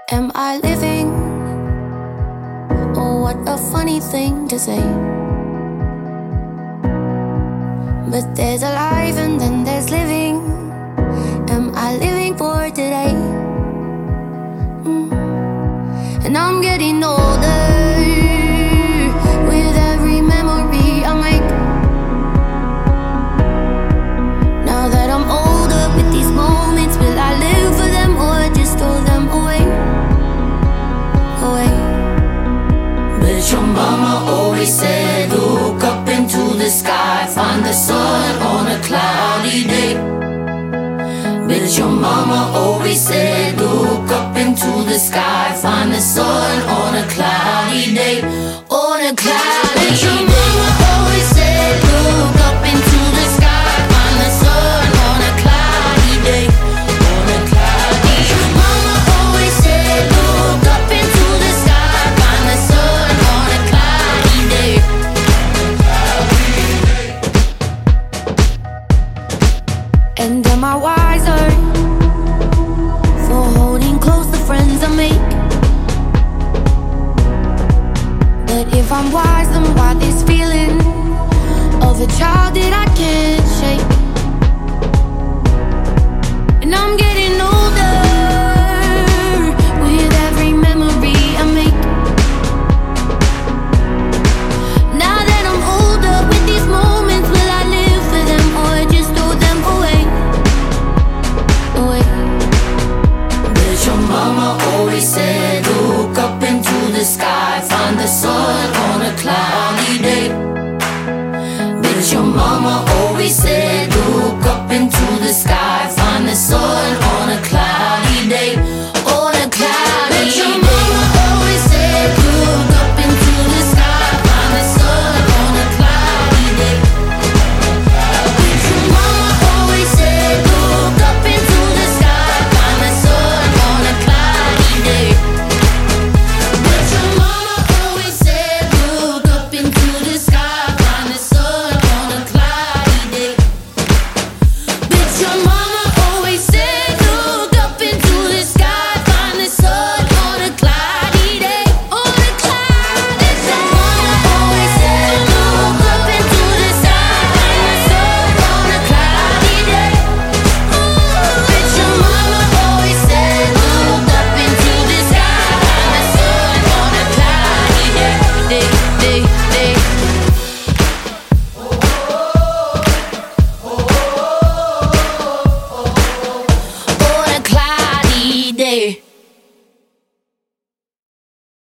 Am I living? Oh, what a funny thing to say. But there's alive and then there's living. Am I living for today? And I'm getting older with every memory I make. Now that I'm older with these moments, will I live for them or just throw them away? Away. But your mama always said, look up into the sky, find the sun on a cloudy day. But your mama always said, look up into the sky, find the sun on a cloudy day. On a cloudy day. But your mama always said, look up into the sky, find the sun on a cloudy day. On a cloudy day. Your mama always said, look up into the sky, find the sun on a cloudy day. And am I wiser for holding close the friends I make? But if I'm wise, then why this feeling of a child that I can't shake?